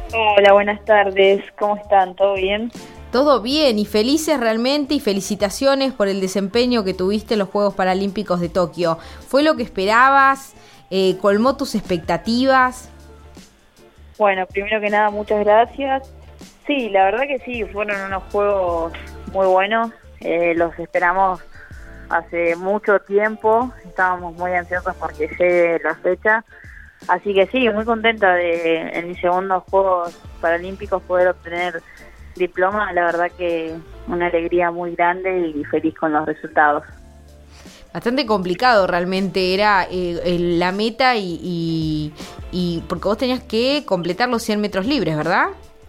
Hola, buenas tardes. ¿Cómo están? ¿Todo bien? Todo bien y felices realmente y felicitaciones por el desempeño que tuviste en los Juegos Paralímpicos de Tokio. ¿Fue lo que esperabas? ¿Colmó tus expectativas? Bueno, primero que nada, muchas gracias. Sí, la verdad que sí, fueron unos juegos muy buenos. Los esperamos hace mucho tiempo. Estábamos muy ansiosos porque llegue la fecha. Así que sí, muy contenta de en mis segundos Juegos Paralímpicos poder obtener diploma. La verdad que una alegría muy grande y feliz con los resultados. Bastante complicado realmente era la meta y porque vos tenías que completar los 100 metros libres, ¿verdad?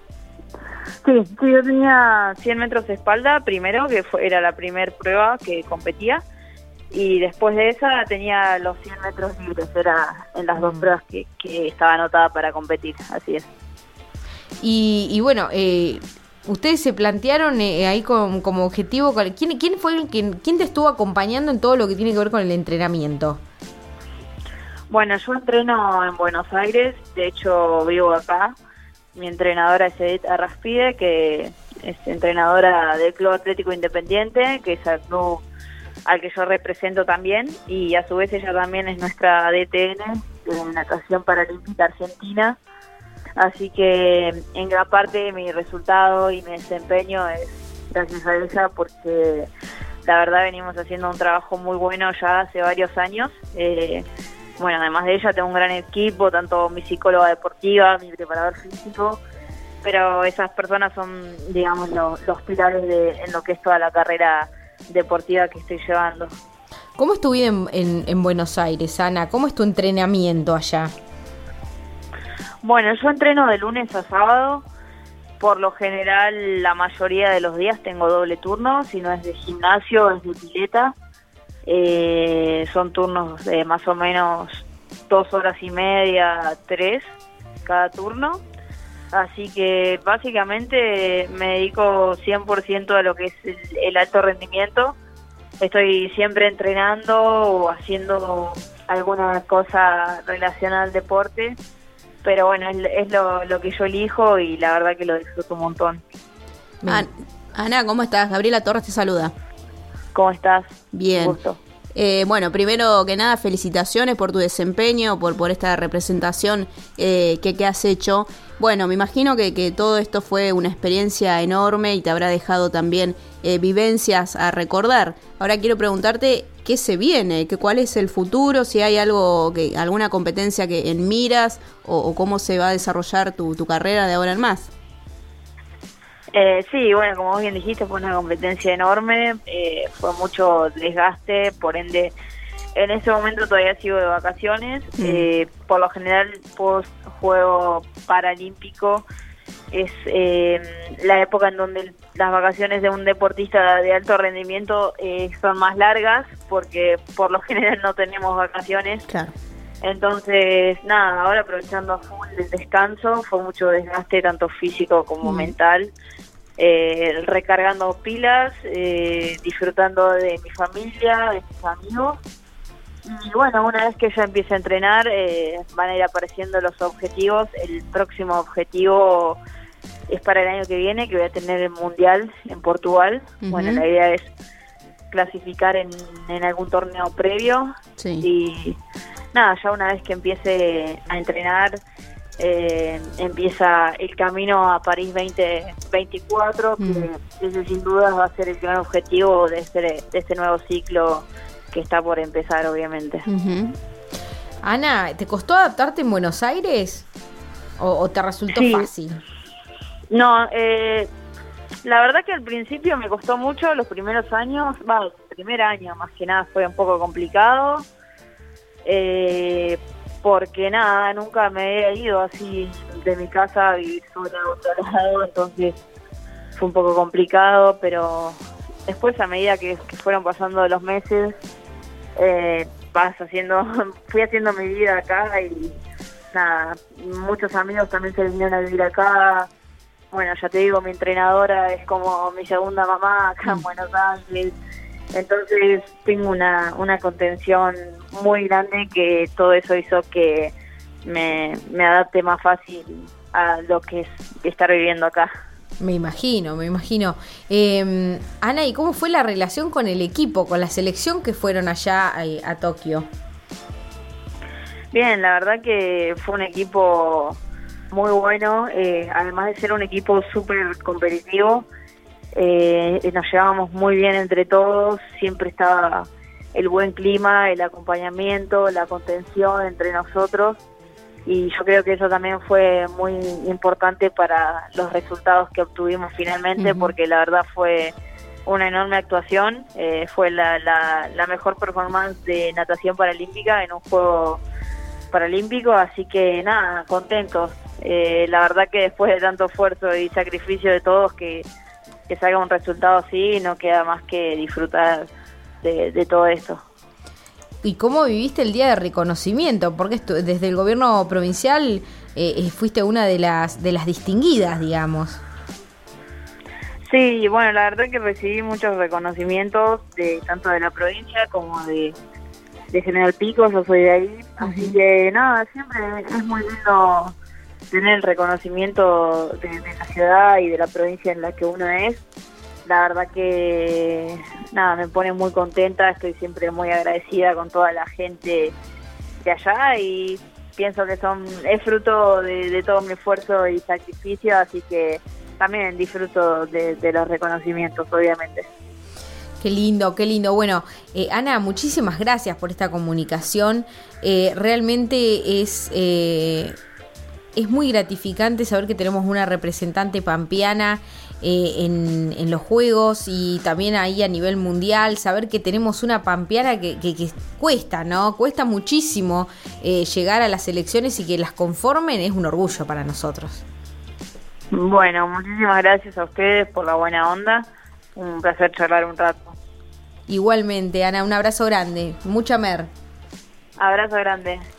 Sí, yo tenía 100 metros de espalda primero, era la primera prueba que competía, y después de esa tenía los 100 metros libres, era en las dos pruebas que estaba anotada para competir, así es. Y bueno, ustedes se plantearon ahí como objetivo, ¿quién fue quién te estuvo acompañando en todo lo que tiene que ver con el entrenamiento? Bueno, yo entreno en Buenos Aires, de hecho vivo acá. Mi entrenadora es Edith Arraspide, que es entrenadora del Club Atlético Independiente, que es el club al que yo represento también, y a su vez ella también es nuestra DTN de Natación Paralímpica Argentina. Así que en gran parte mi resultado y mi desempeño es gracias a ella, porque la verdad venimos haciendo un trabajo muy bueno ya hace varios años. Bueno, además de ella tengo un gran equipo, tanto mi psicóloga deportiva, mi preparador físico, pero esas personas son, digamos, los pilares en lo que es toda la carrera deportiva que estoy llevando. ¿Cómo es tu vida en Buenos Aires, Ana? ¿Cómo es tu entrenamiento allá? Bueno, yo entreno de lunes a sábado. Por lo general, la mayoría de los días tengo doble turno, si no es de gimnasio, es de pileta. Son turnos de más o menos 2 horas y media, 3 cada turno. Así que básicamente me dedico 100% a lo que es el alto rendimiento. Estoy siempre entrenando o haciendo alguna cosa relacionada al deporte. Pero bueno, es lo que yo elijo y la verdad que lo disfruto un montón. Ana, ¿cómo estás? Gabriela Torres te saluda. ¿Cómo estás? Bien. Un gusto. Bueno, primero que nada, felicitaciones por tu desempeño, por esta representación que has hecho. Bueno, me imagino que todo esto fue una experiencia enorme y te habrá dejado también vivencias a recordar. Ahora quiero preguntarte qué se viene, cuál es el futuro, si hay alguna competencia que en miras o cómo se va a desarrollar tu carrera de ahora en más. Sí, bueno, como vos bien dijiste, fue una competencia enorme, fue mucho desgaste, por ende, en ese momento todavía sigo de vacaciones. Por lo general, post juego paralímpico es la época en donde las vacaciones de un deportista de alto rendimiento son más largas, porque por lo general no tenemos vacaciones. Claro. Entonces, nada, ahora aprovechando a full el descanso, fue mucho desgaste tanto físico como mental, recargando pilas, disfrutando de mi familia, de mis amigos. Y bueno, una vez que ya empiece a entrenar, van a ir apareciendo los objetivos. El próximo objetivo es para el año que viene, que voy a tener el Mundial en Portugal. Uh-huh. Bueno, la idea es clasificar en algún torneo previo. Sí. Y nada, ya una vez que empiece a entrenar, empieza el camino a París 2024, que ese sin duda va a ser el gran objetivo de este nuevo ciclo que está por empezar, obviamente. Uh-huh. Ana, ¿te costó adaptarte en Buenos Aires o te resultó fácil? No, la verdad que al principio me costó mucho, los primeros años, el primer año más que nada fue un poco complicado, porque nada, nunca me había ido así de mi casa a vivir sola a otro lado, entonces fue un poco complicado, pero después a medida que fueron pasando los meses, fui haciendo mi vida acá y nada, muchos amigos también se vinieron a vivir acá. Bueno, ya te digo, mi entrenadora es como mi segunda mamá acá en Buenos Aires. Entonces tengo una contención muy grande, que todo eso hizo que me adapte más fácil a lo que es estar viviendo acá. Me imagino. Ana, ¿y cómo fue la relación con el equipo, con la selección que fueron allá a Tokio? Bien, la verdad que fue un equipo muy bueno, además de ser un equipo súper competitivo, nos llevábamos muy bien entre todos, siempre estaba el buen clima, el acompañamiento, la contención entre nosotros, y yo creo que eso también fue muy importante para los resultados que obtuvimos finalmente, porque la verdad fue una enorme actuación, fue la mejor performance de natación paralímpica en un juego paralímpico, así que nada, contentos. La verdad que después de tanto esfuerzo y sacrificio de todos, que salga un resultado así, no queda más que disfrutar de todo esto. ¿Y cómo viviste el día de reconocimiento? Porque desde el gobierno provincial fuiste una de las distinguidas, digamos. Sí, bueno, la verdad que recibí muchos reconocimientos, tanto de la provincia como de General Pico, yo soy de ahí, así que nada, siempre es muy lindo tener el reconocimiento de la ciudad y de la provincia en la que uno es. La verdad que nada, me pone muy contenta, estoy siempre muy agradecida con toda la gente de allá y pienso que es fruto de todo mi esfuerzo y sacrificio, así que también disfruto de los reconocimientos, obviamente. Qué lindo. Bueno, Ana, muchísimas gracias por esta comunicación. Realmente es muy gratificante saber que tenemos una representante pampeana en los Juegos y también ahí a nivel mundial, saber que tenemos una pampeana que cuesta, ¿no? Cuesta muchísimo llegar a las elecciones y que las conformen, es un orgullo para nosotros. Bueno, muchísimas gracias a ustedes por la buena onda. Un placer charlar un rato. Igualmente, Ana, un abrazo grande. Mucha mer. Abrazo grande.